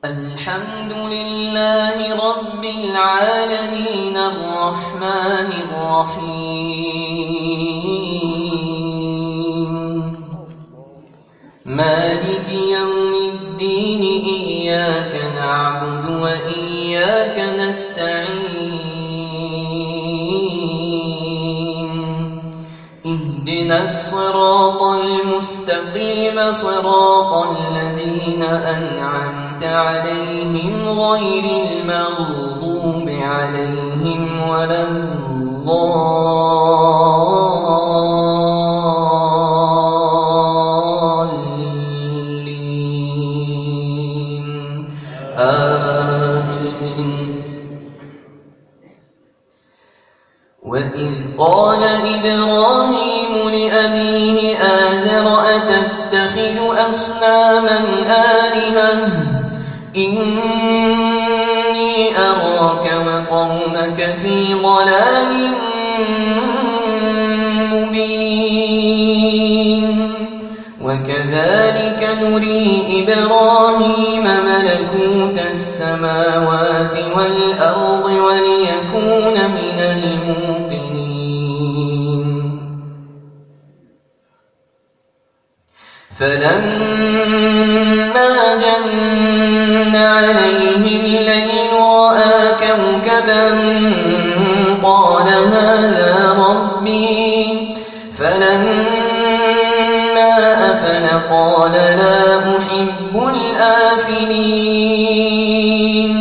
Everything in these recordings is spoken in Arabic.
الحمد لله رب العالمين الرحمن الرحيم مالك يوم الدين إياك نعبد وإياك نستعين اهدنا الصراط المستقيم صراط الذين أنعمت عليهم غير المغضوب عليهم ولا الضالين آمين. وإذ قال إبراهيم لأبيه آزر أتتخذ أصناما آلهة إني أراك وقومك في ضلال مبين وكذلك نري إبراهيم ملكوت السماوات والأرض وليكون من الموقنين فلما جن عليه الليل رأى كوكبا قال هذا ربي فلما أفل قال لا أحب الآفلين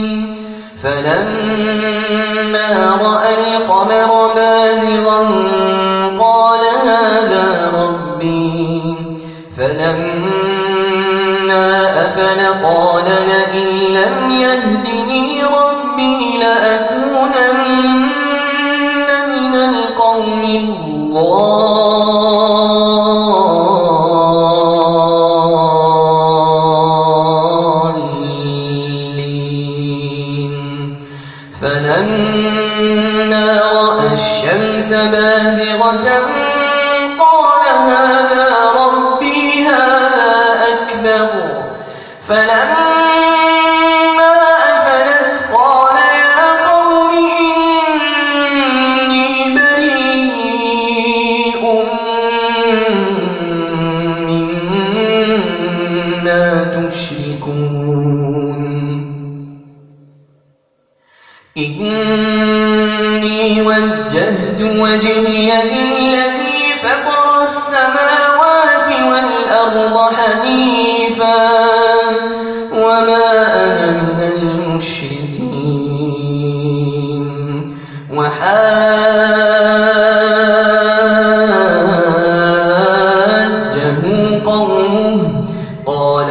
فلما رأى القمر بازغا قال هذا ربي فلما أفل قال لئن لم يهدني ربي لأكونن من القوم الضالين فلما رأى الشمس بازغة قال هذا ربي هذا أكبر فلما أفلت قال يا قوم إني بريء مما تشركون إني وجهت وجهي للذي فطر السماوات والأرض حنيفا وما أنا من المشركين وحاجه قومه قال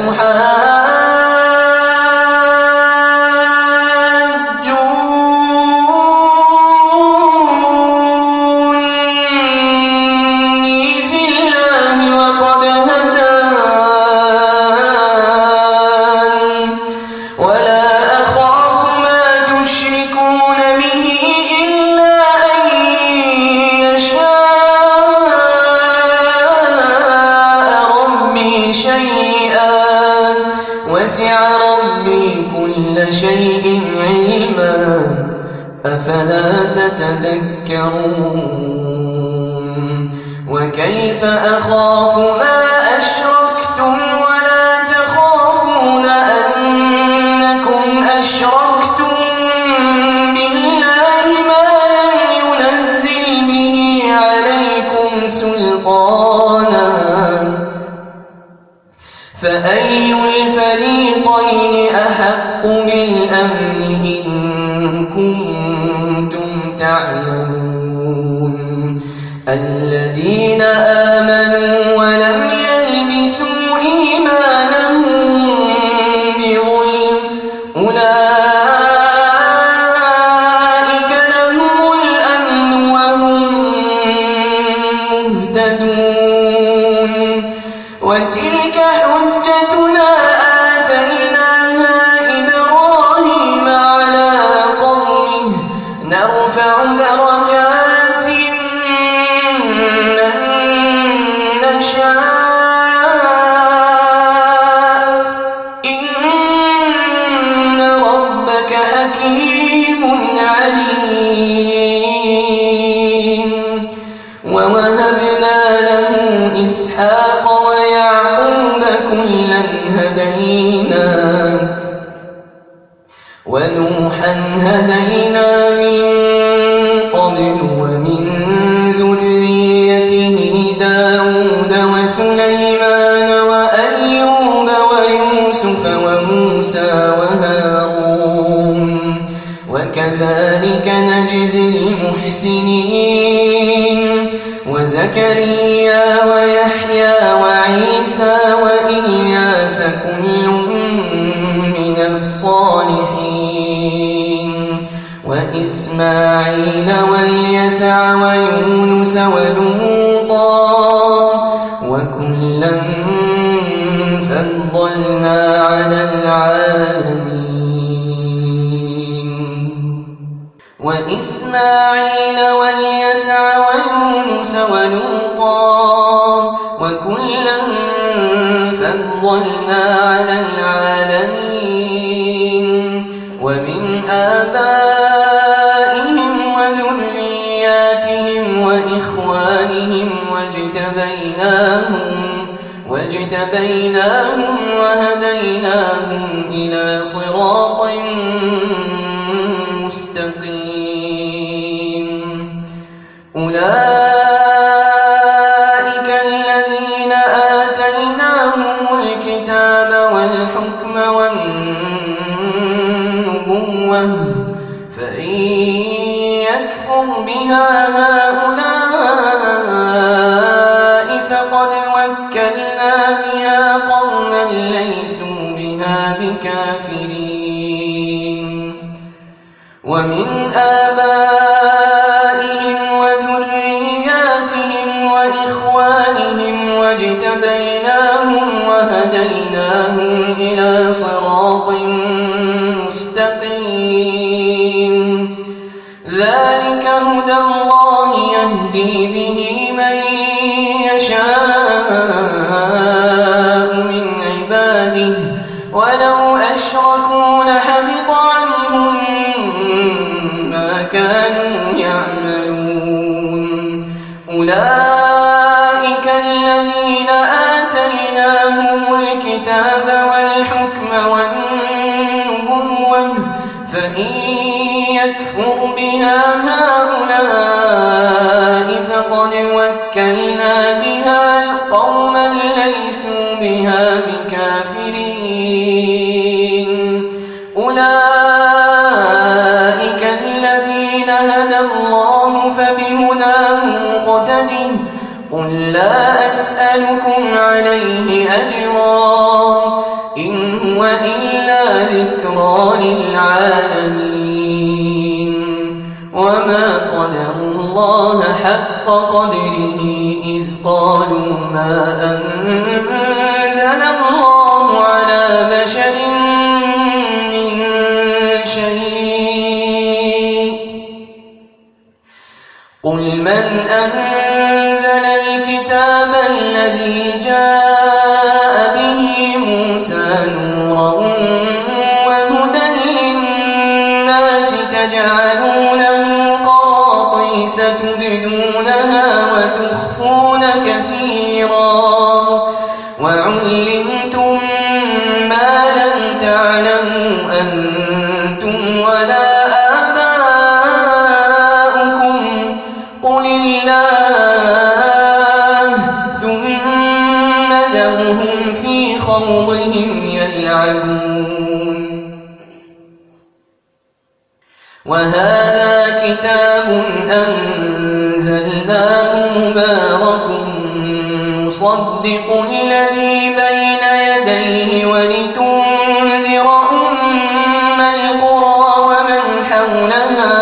أتحاجوني في الله وقد هدان ولا أخاف ما تشركون به إلا أن يشاء ربي شيئا وسع ربي كل شيء علما أفلا تتذكرون وكيف أخاف ما أشركتم ولا تخافون أنكم أشركتم بالله ما لم ينزل به عليكم سلطانا فأي الفريقين أحق بالأمن إن كنتم تعلمون الذين آمنوا ولم يلبسوا إيمانهم بظلم أولئك لهم الأمن وهم مهتدون وتلك حجتنا آتيناها إبراهيم على قومه نرفع درجات من نشاء إن ونوحا هدينا من قبل ومن ذريته داود وسليمان وأيوب ويوسف وموسى وهارون وكذلك نجزي المحسنين وزكريا ويحيى وعيسى وإلياس كل من الصالحين وإسماعيل واليسع ويونس ولوطا وكلا فضلنا على العالمين وإسماعيل واليسع ويونس ولوطا وكلا فضلنا على العالمين ومن آبائهم وذرياتهم وإخوانهم واجتبيناهم وهديناهم إلى صراط مستقيم أولئك الذين آتيناهم الكتاب والحكم والنبوة فإن يكفر بها هؤلاء فقد وكلنا بها قوما ليسوا بها بكافرين ومن آبائهم وذرياتهم وإخوانهم واجتبيناهم وهديناهم إلى صراط مستقيم ذلك هدى الله يهدي به من يشاء من عباده ولو أشركوا لحبط عنهم ما كانوا يعملون أولئك الذين آتيناهم الكتاب والحكم والنبوة فإن يكفر بها هؤلاء فقد وكلنا بها قوما ليسوا بها بكافرين أولئك الذين هدى الله فبهداه مقتده قل لا أسألكم عليه أجرا إن هو إلا ذكرى للعالمين وما قدروا الله حق قدره إذ قالوا ما أنزل الله على بشر من شيء قل من أنزل الكتاب الذي جاء به موسى نورا وهدى للناس تجعلونه قراطيس تبدونها وتخفون كثيرا وعلمتم ما لم تعلموا أنتم ولا آباؤكم قل الله ثم ذرهم في خوضهم يلعبون وهذا كتاب أنزلناه مبارك مصدق الذي بين يديه ولتنذر أم القرى ومن حولها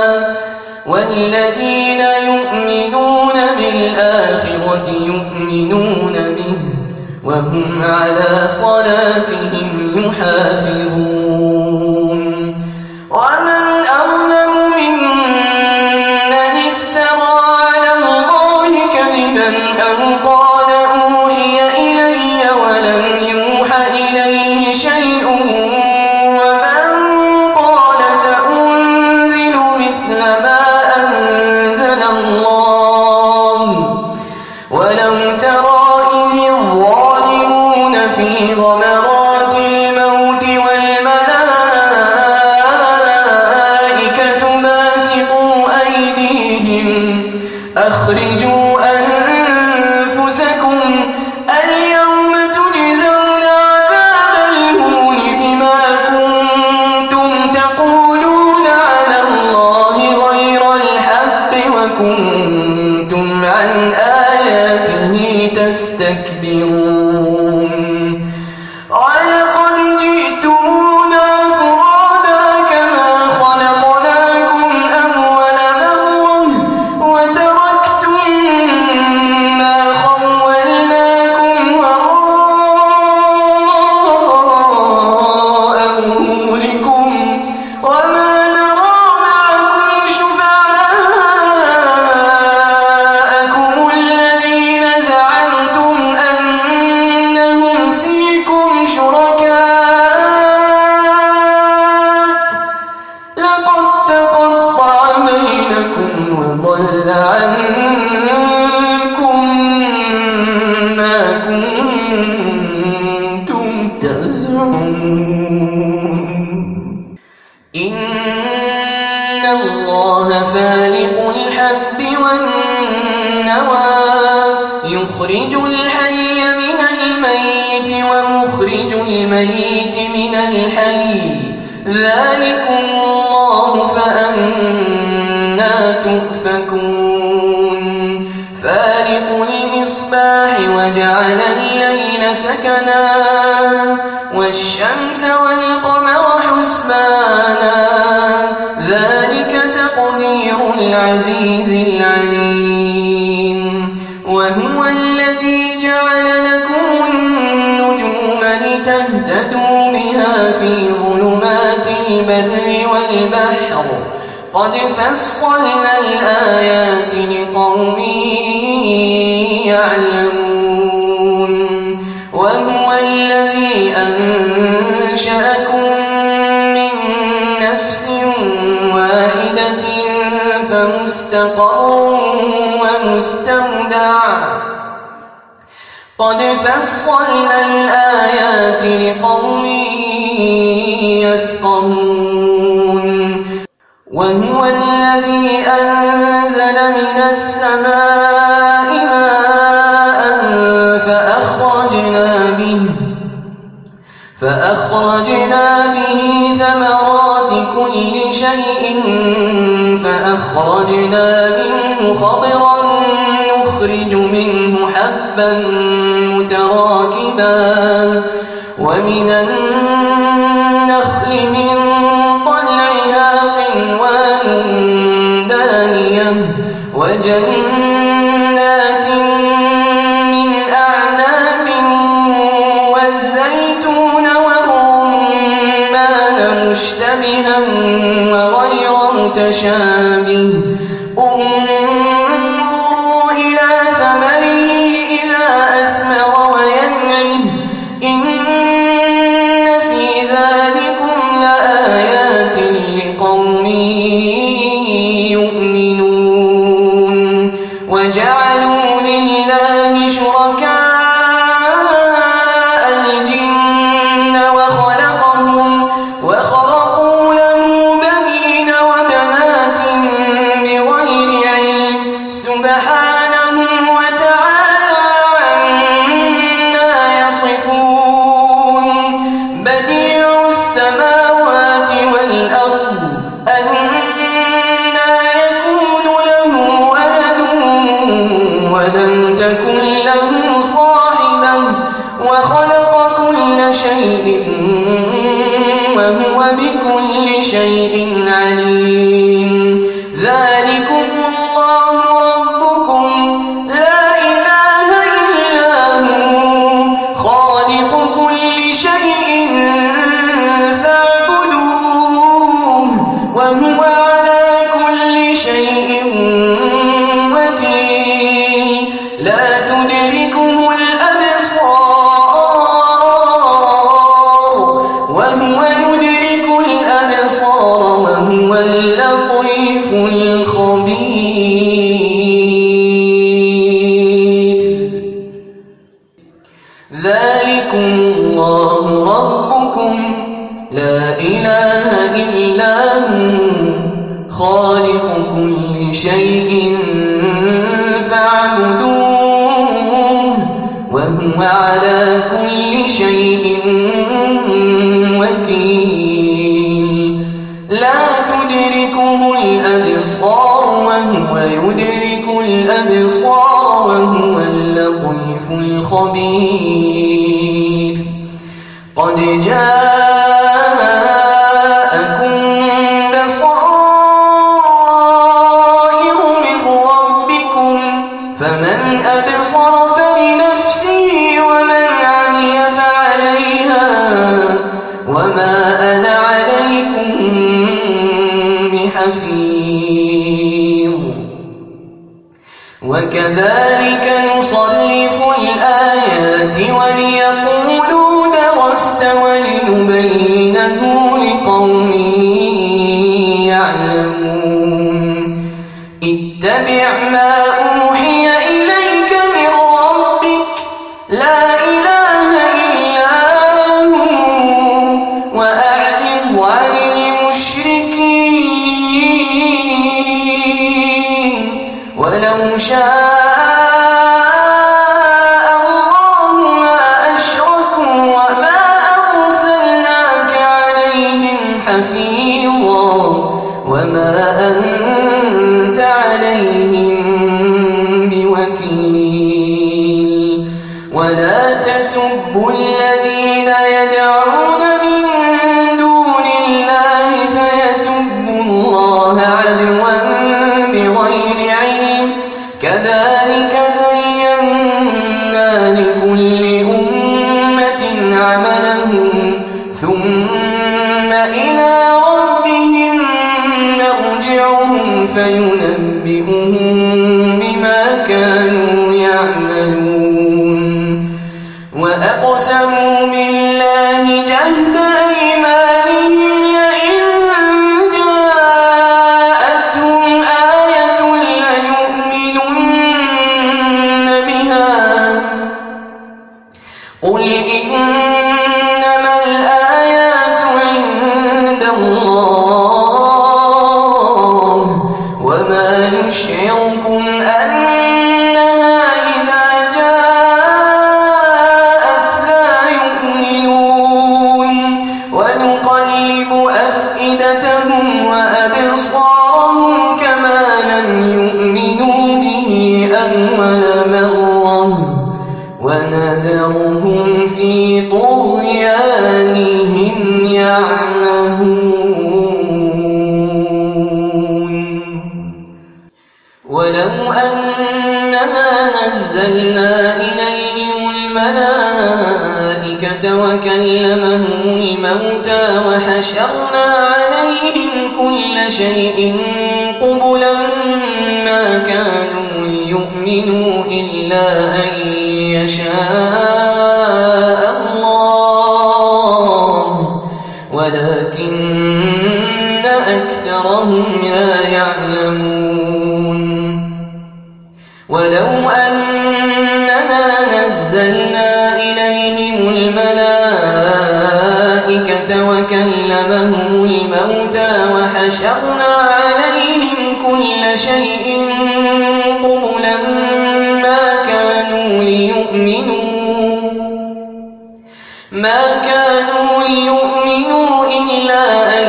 والذين يؤمنون بالآخرة يؤمنون به وهم على صلاتهم يحافظون ومن أظلم ممن افترى على الله كذبا أو قال أوحي إلي ولم يوح إليه شيء ومن قال سأنزل مثل ما أنزل الله ولو ترى إذ الظالمون في غمرات الموت والملائكة إن الله فالق الحب والنوى يخرج الحي من الميت ومخرج الميت من الحي ذلكم الله فأنى تؤفكون فالق الإصباح وجعل الليل سكنا والشمس والقمر حسبانا ذلك تقدير العزيز العليم وهو الذي جعل لكم النجوم لتهتدوا بها في ظلمات البر والبحر قد فصلنا الآيات لقوم يعلمون وهو الذي أنشأكم من نفس واحدة فمستقر ومستودع قد فصلنا الآيات لقوم يفقهون وهو الذي أنزل من السماء ماء فأخرجنا به ثمرات كل شيء فأخرجنا منه خضرا نخرج منه حبا متراكبا ومن النخل من طلعها قنوان دانية وجنات من أعناب والزيتون والرمان مشتبها وغير متشابه انظروا إلى ثمره إذا أثمر وينعه إن في ذلكم لآيات لقوم يؤمنون وجعلوا لله شركاء الجن وخلقوا له بنين وبنات بغير علم سبحانه وتعالى عما يصفون بديع السماوات والأرض أنى يكون له ولد ولم تكن له صاحبة وخلق كل شيء وهو بكل شيء عليم ذلكم الله ربكم لا إله إلا هو خالق كل شيء فاعبدوه وهو على كل شيء وكيل لا تدركه الأبصار وهو يدرك الأبصار وهو اللطيف الخبير ذلكم الله ربكم لا إله إلا هو خالق كل شيء فاعبدوه وهو على كل شيء وكيل لا تدركه الأبصار وهو يدرك الأبصار وهو اللطيف الخبير قد جاءكم بصائر من ربكم فمن أبصر فلنفسه ومن عمي فعليها وما أنا عليكم بحفيظ وكذلك نصرف الآيات وليقولوا درست ولنبينه لقوم يعلمون اتبع ما أوحي إليك من ربك لا إله إلا هو الذين يدعون من دون الله فيسبوا الله عدوا بغير علم كذلك زينا لكل أمة عملهم ثم إلى ربهم نرجعهم فينبئهم بما كانوا يعملون وأقسموا بالله جهد أيمانهم لئن جاءتهم آية ليؤمنن بها قل إنما الآيات عند الله وما يشعركم أنها إذا جاءت لا يؤمنون ونقلب أفئدتهم وأبصارهم كما لم يؤمنوا به أول مرة ونذرهم في طغيانهم يعمهون ولو أننا نزلنا إليهم الملائكة وكلمهم الموتى وحشرنا عليهم كل شيء قبلا ما كانوا ليؤمنوا إلا أن يشاء الله ولكن أكثرهم لا يعلمون ولو أننا نزلنا إليهم الملائكة وكلمهم الموتى وحشرنا عليهم كل شيء قبلا ما كانوا ليؤمنوا إلا أن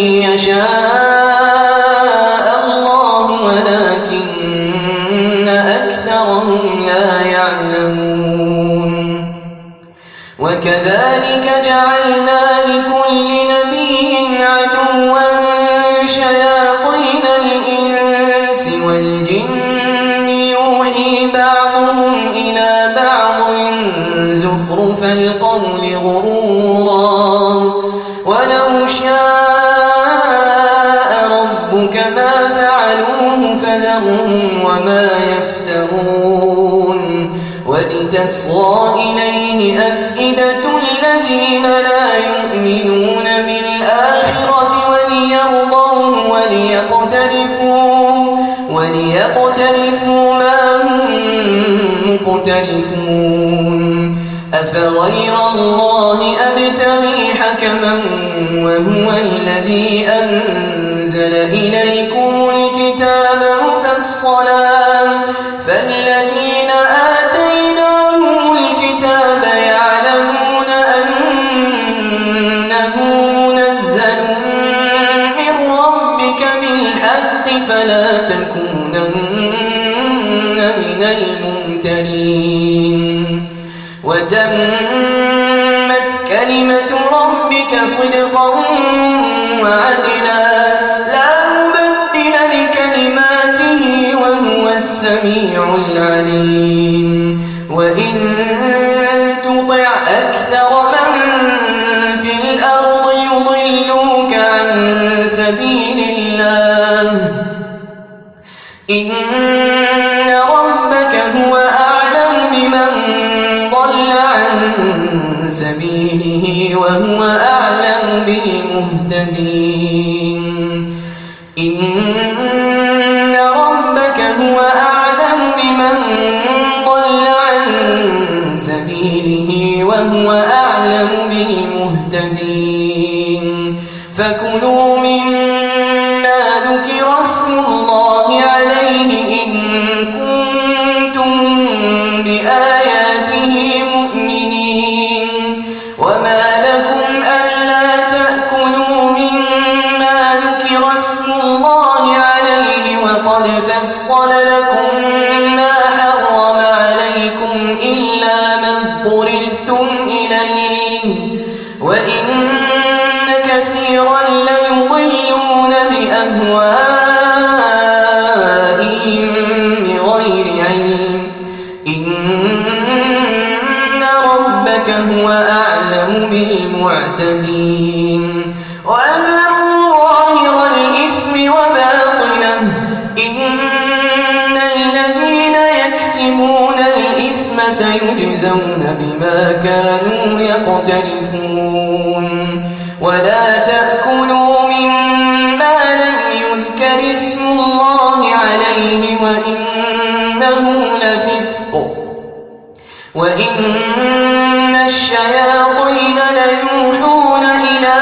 يشاء الله ولكن أكثرهم لا يعلمون وكذلك جعلنا لكل نبي عدوا شياطين الإنس والجن يوحي بعضهم إلى بعض زخرف القول غرورا ولو شاء ربك ما فعلوه فذرهم وما يفترون ولتصغى إليه أفئدة الذين لا يؤمنون بالآخرة وليرضوه وليقترفوا ما هم مقترفون أفغير الله أبتغي حكما وهو الذي أنزل إليكم الكتاب مفصلا فالذين آتيناهم الكتاب يعلمون أنه منزل من ربك بالحق فلا تكونن من الممترين وتمت كلمة ربك صدقا وعدلا لا مبدل لكلماته وهو السميع العليم وإن تطع أكثر من في الأرض يضلوك عن سبيل الله إن ربك هو أعلم بمن ضل عن سبيله وهو أعلم بالمهتدين إن ربك هو أعلم بمن ضل عن سبيله وهو أعلم بالمهتدين فكلوا مما ذكر اسم الله عليه إن كنتم بآياته مؤمنين وما لكم ألا تأكلوا مما ذكر اسم الله عليه وقد فصل لكم ما حرم عليكم إلا ما اضطررتم إليه وإن كثيرا ليضلون بأهوائهم بغير علم إن ربك هو أعلم بالمعتدين وذروا ظاهر الإثم وباطنه إن الذين يكسبون الإثم سيجزون بما كانوا يقترفون ولا تأكلوا مما لم يذكر اسم الله عليه وإنه لفسق وإن الشياطين ليوحون إلى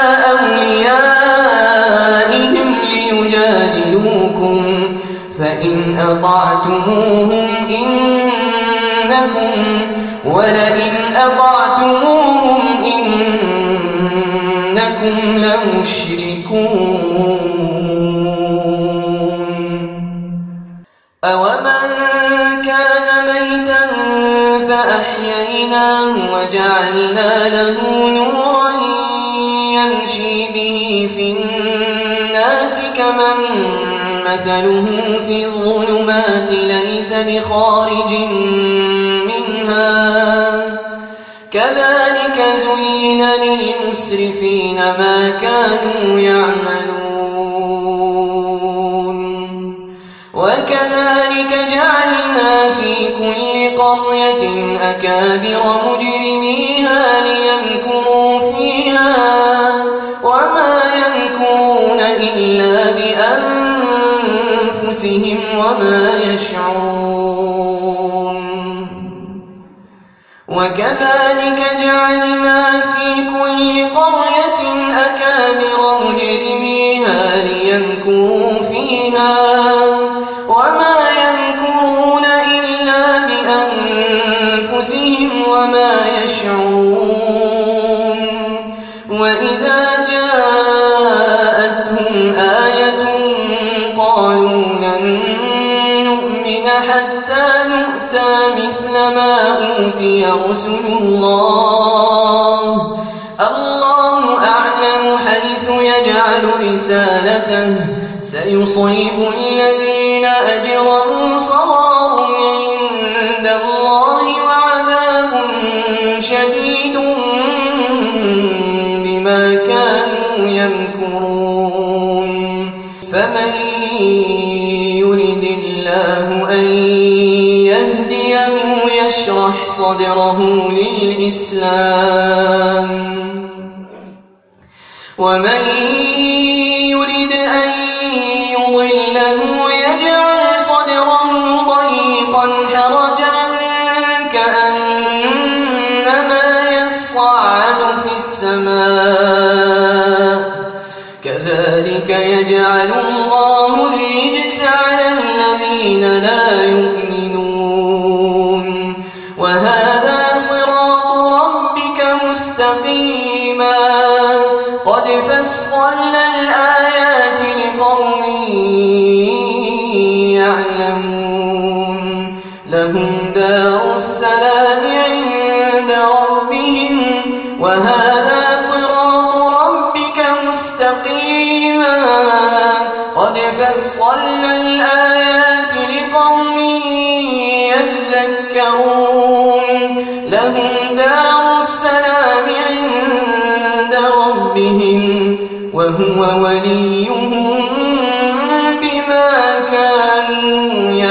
أوليائهم ليجادلوكم فإن أطعتموهم ولئن أطعتموهم إنكم لمشركون أومن كان ميتا فأحييناه وجعلنا له نورا يمشي به في الناس كمن مثله في الظلمات ليس بخارج منها كذلك زين للمسرفين ما كانوا يعملون وكذلك جعلنا في كل قرية أكابر مجرميها ليمكروا فيها وما يمكرون إلا بأنفسهم وما يشعرون وكذلك جعلنا في كل قرية أكابر مجرميها ليمكروا فيها وما يمكرون إلا بأنفسهم وما يشعرون وإذا جاءتهم آية قالوا لن نؤمن حتى نؤتى مثل ما أوتي رسل الله أعلم حيث يجعل رسالته سيصيب الذين أجرموا صغار عند الله وعذاب شديد بما كانوا يمكرون فمن يرد الله أن يهديه يشرح صدره للإسلام ومن يرد أن يضله يجعل صدره ضيقا حرجا كأنما يصعد في السماء كذلك يجعل الله الرجس على الذين لا يؤمنون وهذا صراط ربك مستقيما قد فصلنا الآيات لقوم يعلمون لهم دار السلام عند ربهم وهذا صراط ربك مستقيما قد فصلنا الآيات لقوم يذكرون لهم دار السلام عند ربهم وهو وليهم بما كانوا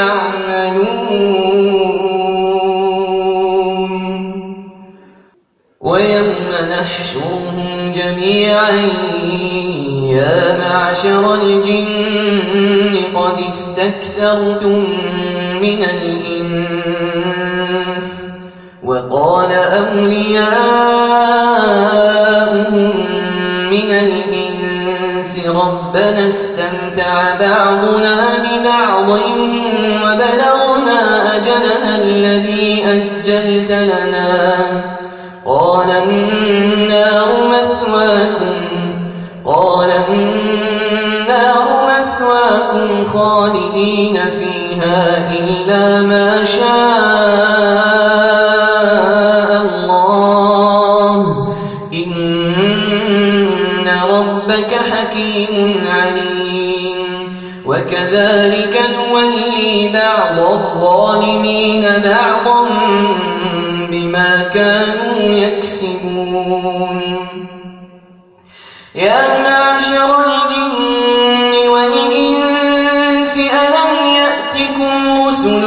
يعملون ويوم نحشرهم جميعا يا معشر الجن قد استكثرتم من الإنس وقال أولياؤهم من الإنس ربنا استمتع بعضنا ببعض وبلغنا أجلنا الذي أجلت لنا قال النار مثواكم خالدين فيها إلا ما شاء الله إن ربك حكيم عليم وكذلك نولي بعض الظالمين بعضا بما كانوا يكسبون يا معشر الجن والإنس ألم يأتكم رسل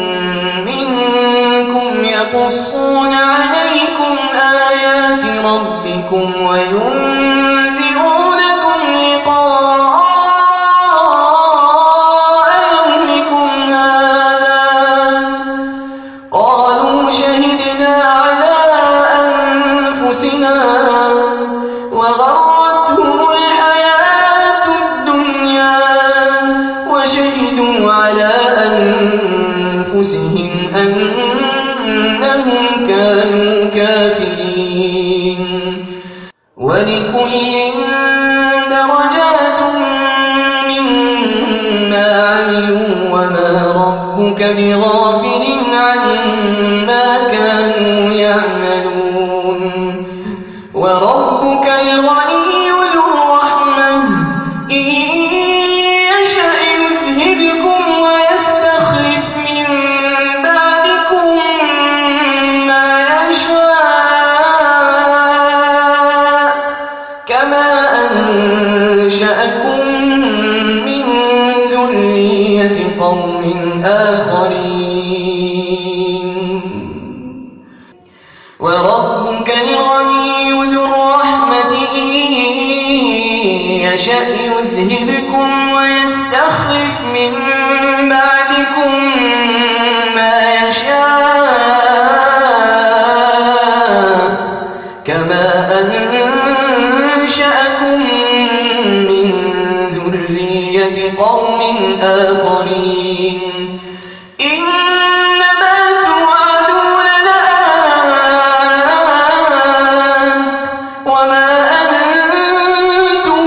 منكم يقصون عليكم آيات ربكم وينذرونكم لقاء يومكم هذا قالوا شهدنا على أنفسنا وغرتهم الحياة الدنيا وشهدوا على أنفسهم أنهم كانوا كافرين ولكل درجات مما عملوا وما ربك بغافل عما كانوا يعملون وربك الغني ذو الرحمة إن يشأ يذهبكم ويستخلف من بعدكم ما يشاء كما أنشأكم من ذرية قوم آخرين وربك الغني ذو الرحمة إن يشأ يذهبكم ويستخلف من بعدكم ما يشاء كما أنشأكم من ذرية قوم آخرين إنما توعدون لآت وما أنتم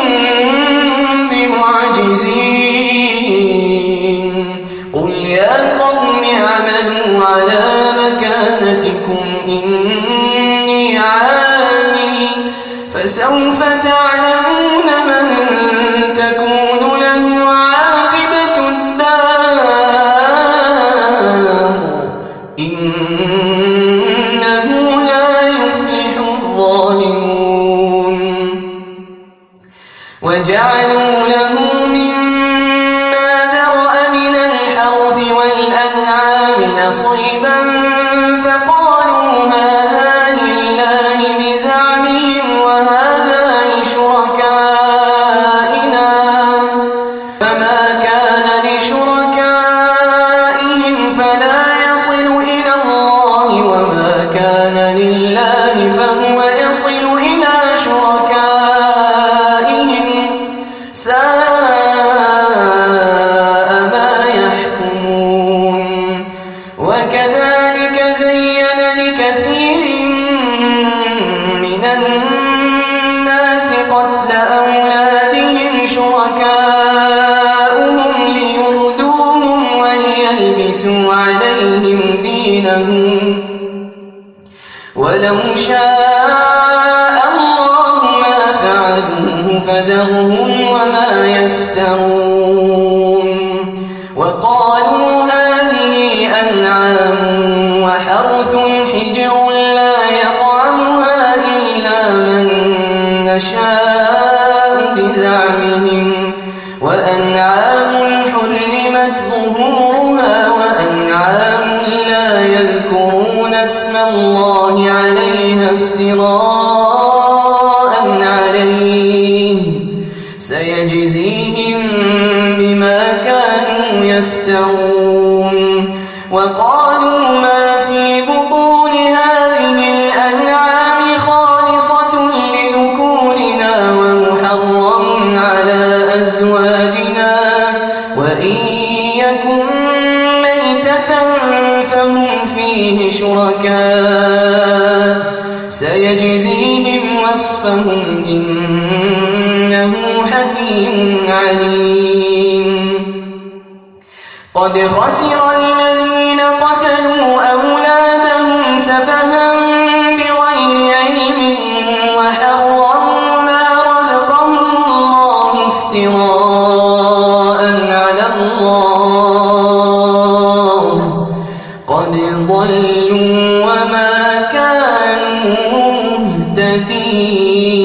بمعجزين قل يا قوم اعملوا على مكانتكم إني عامل فسوف تعلمون من تكون له عاقبة الدار إنه لا يفلح الظالمون وجعلوا له مما ذرأ من الحرث والأنعام نصيبا فقالوا هذا لله بزعمهم وهذا لشركائنا فما كان لشركائهم فلا يصل إلى الله وما كان لله فهو يصل إلى شركائهم ساء ما يحكمون وكذلك زين لكثير من الناس قتل أولادهم شركاؤهم ليردوهم وليلبسوا عليهم دينهم ولو شاء الله ما فعلوه فذرهم وما يفترون وقالوا هذه أنعام وحرث حجر لا يطعمها إلا من نشاء بزعمهم وأنعام حرمت ظهورها وأنعام لا يذكرون اسم الله عليها افتراء عليه سيجزيهم بما كانوا يفترون وقالوا ما في بطون هذه الأنعام خالصة لذكورنا ومحرم على أزواجنا وإن يكن ميتة فهم فيه شركاء سيجزيهم وصفهم إنه حكيم عليم قد خسر الذين قتلوا أولادهم سفها بغير علم افتراء على الله قد ضلوا وما كانوا مهتدين.